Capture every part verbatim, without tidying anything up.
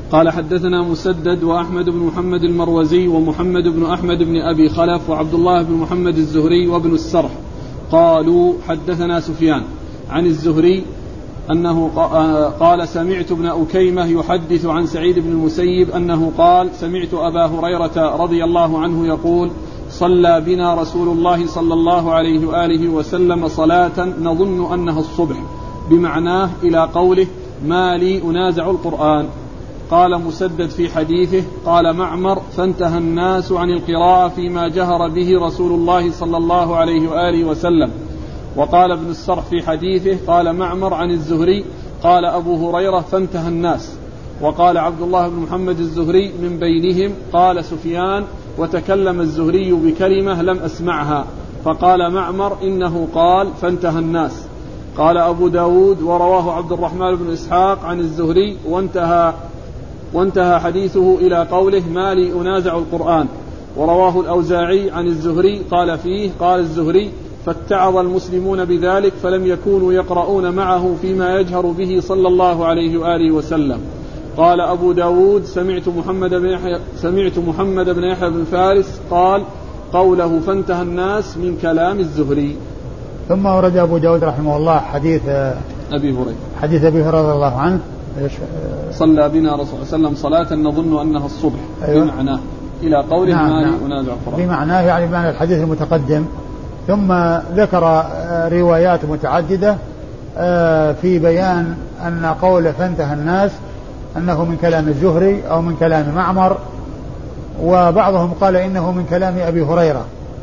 قال حدثنا مسدد وأحمد بن محمد المروزي ومحمد بن أحمد بن أبي خلف وعبد الله بن محمد الزهري وابن السرح قالوا حدثنا سفيان عن الزهري أنه قال سمعت ابن أكيمة يحدث عن سعيد بن المسيب أنه قال سمعت أبا هريرة رضي الله عنه يقول صلى بنا رسول الله صلى الله عليه وآله وسلم صلاة نظن أنها الصبح بمعناه إلى قوله ما لي أنازع القرآن. قال مسدد في حديثه قال معمر فانتهى الناس عن القراءة فيما جهر به رسول الله صلى الله عليه وآله وسلم. وقال ابن السرح في حديثه قال معمر عن الزهري قال أبو هريرة فانتهى الناس. وقال عبد الله بن محمد الزهري من بينهم قال سفيان وتكلم الزهري بكلمة لم أسمعها فقال معمر إنه قال فانتهى الناس. قال أبو داود ورواه عبد الرحمن بن إسحاق عن الزهري وانتهى, وانتهى حديثه إلى قوله ما لي أنازع القرآن. ورواه الأوزاعي عن الزهري قال فيه قال الزهري فاتعظ المسلمون بذلك فلم يكونوا يقرؤون معه فيما يجهر به صلى الله عليه وآله وسلم. قال أبو داود سمعت محمد بن يحيى سمعت محمد بن يحيى بن فارس قال قوله فانتهى الناس من كلام الزهري. ثم ورد أبو داود رحمه الله حديث أبي هريرة حديث أبي هريرة رضي الله عنه صلى بنا رسول الله صلى الله عليه وسلم صلاة نظن أنها الصبح أيوة. بمعناه إلى قوله نعم ما لي نعم. أنازع القرآن بمعناه يعني بمعنى الحديث المتقدم. ثم ذكر روايات متعددة في بيان أن قول فانتهى الناس أنه من كلام الزهري أو من كلام معمر، وبعضهم قال إنه من كلام أبي هريرة،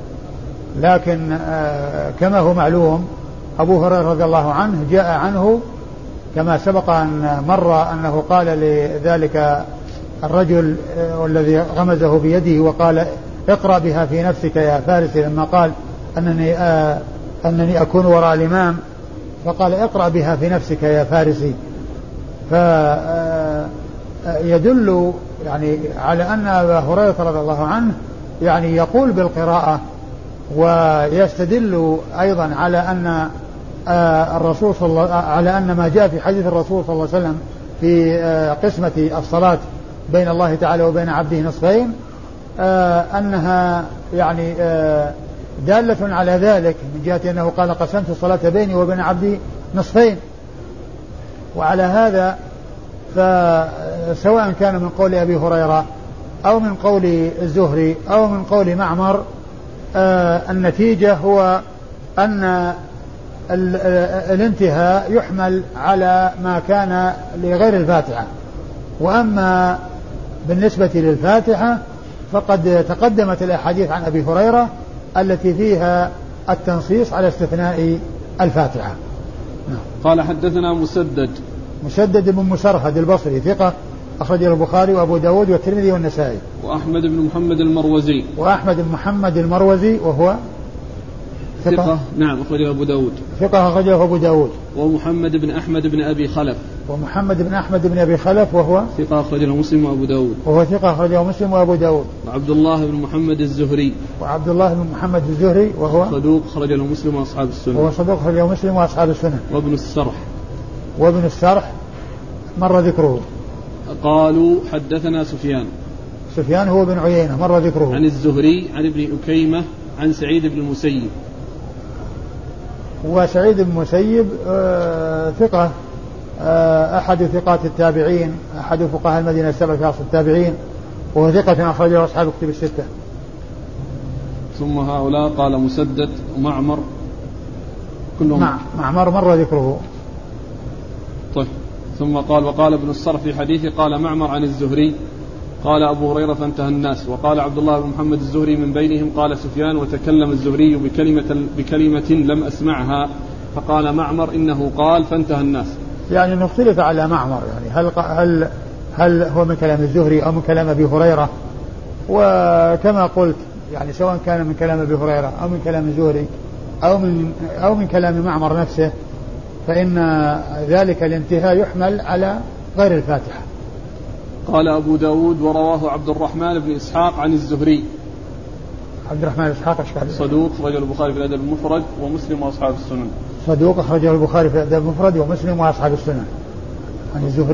لكن كما هو معلوم أبو هريرة رضي الله عنه جاء عنه كما سبق أن مر أنه قال لذلك الرجل والذي غمزه بيده وقال اقرأ بها في نفسك يا فارس لما قال أنني, آه أنني أكون وراء الإمام، فقال اقرأ بها في نفسك يا فارسي. فيدل يعني على أن أبا هريرة رضي الله عنه يعني يقول بالقراءة، ويستدل أيضا على أن آه الرسول صلى الله على أن ما جاء في حديث الرسول صلى الله عليه وسلم في آه قسمة الصلاة بين الله تعالى وبين عبده نصفين آه أنها يعني آه دالة على ذلك من جهة أنه قال قسمت الصلاة بيني وبين عبدي نصفين. وعلى هذا فسواء كان من قول أبي هريرة أو من قول الزهري أو من قول معمر آه النتيجة هو أن الانتهاء يحمل على ما كان لغير الفاتحة. وأما بالنسبة للفاتحة فقد تقدمت الأحاديث عن أبي هريرة التي فيها التنصيص على استثناء الفاتحة. قال حدثنا مسدد مسدد بن مسرهد البصري ثقة أخرجه البخاري وأبو داود والترمذي والنسائي. وأحمد بن محمد المروزي وأحمد بن محمد المروزي وهو ثقة, ثقة نعم أخرجه أبو داود ثقة أخرجه أبو داود. ومحمد بن أحمد بن أبي خلف ومحمد بن أحمد بن أبي خلف وهو ثقة أخرجه مسلم وأبو داود وهو ثقة أخرجه مسلم وأبو داود. وعبد الله بن محمد الزهري وعبد الله بن محمد الزهري وهو صدوق أخرجه مسلم وأصحاب السنن وهو صدوق أخرجه مسلم وأصحاب السنن. وابن السرح وابن السرح مر ذكره. قالوا حدثنا سفيان سفيان هو بن عيينة مر ذكره. عن الزهري عن ابن أكيمة عن سعيد بن المسيب. وسعيد بن المسيب آه ثقة آه أحد ثقات التابعين أحد فقهاء المدينة السبع في عصر التابعين، وهو ثقة أخرجه أصحاب الكتب الستة. ثم هؤلاء قال مسدد ومعمر كلهم مع معمر مر ذكره. طيب ثم قال وقال ابن الصرف في حديثه قال معمر عن الزهري قال أبو هريرة فانتهى الناس. وقال عبد الله بن محمد الزهري من بينهم قال سفيان وتكلم الزهري بكلمة, بكلمة لم أسمعها فقال معمر إنه قال فانتهى الناس. يعني نختلف على معمر يعني هل, هل, هل هو من كلام الزهري أو من كلام أبي هريرة، وكما قلت يعني سواء كان من كلام أبي هريرة أو من كلام الزهري أو من, أو من كلام معمر نفسه فإن ذلك الانتهاء يحمل على غير الفاتحة. قال أبو داود ورواه عبد الرحمن بن إسحاق عن الزهري. عبد الرحمن بن إسحاق أشكال صدوق أخرجه البخاري في الأدب المفرد ومسلم وأصحاب السنن. صدوق أخرجه البخاري في الأدب المفرد ومسلم وأصحاب السنن. عن الزهري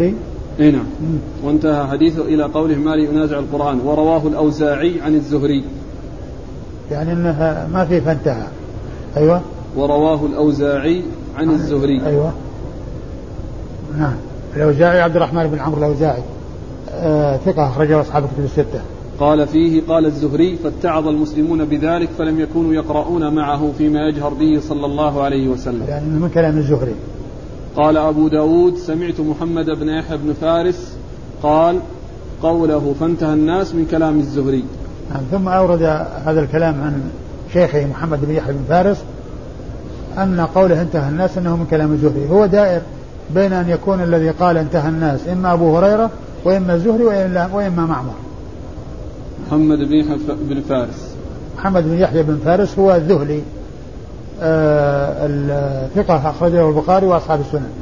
اي نعم. وانتهى حديثه إلى قوله ما لي ينازع القرآن. ورواه الأوزاعي عن الزهري، يعني أنها ما في فانتهى. أيوة. ورواه الأوزاعي عن الزهري. أيوة نعم. الأوزاعي عبد الرحمن بن عمرو الأوزاعي آه ثقة أخرجه أصحاب الكتب الستة. قال فيه قال الزهري فاتعظ المسلمون بذلك فلم يكونوا يقرؤون معه فيما يجهر به صلى الله عليه وسلم، يعني من كلام الزهري. قال أبو داود سمعت محمد بن يحيى بن فارس قال قوله فانتهى الناس من كلام الزهري. ثم أورد هذا الكلام عن شيخه محمد بن يحيى بن فارس أن قوله انتهى الناس أنه من كلام الزهري، هو دائر بين أن يكون الذي قال انتهى الناس إما أبو هريرة وإما الزهري وإما معمر. محمد بن يحيى بن فارس محمد بن يحيى بن فارس هو الذهلي آه الثقة أخرجه البخاري وأصحاب السنن.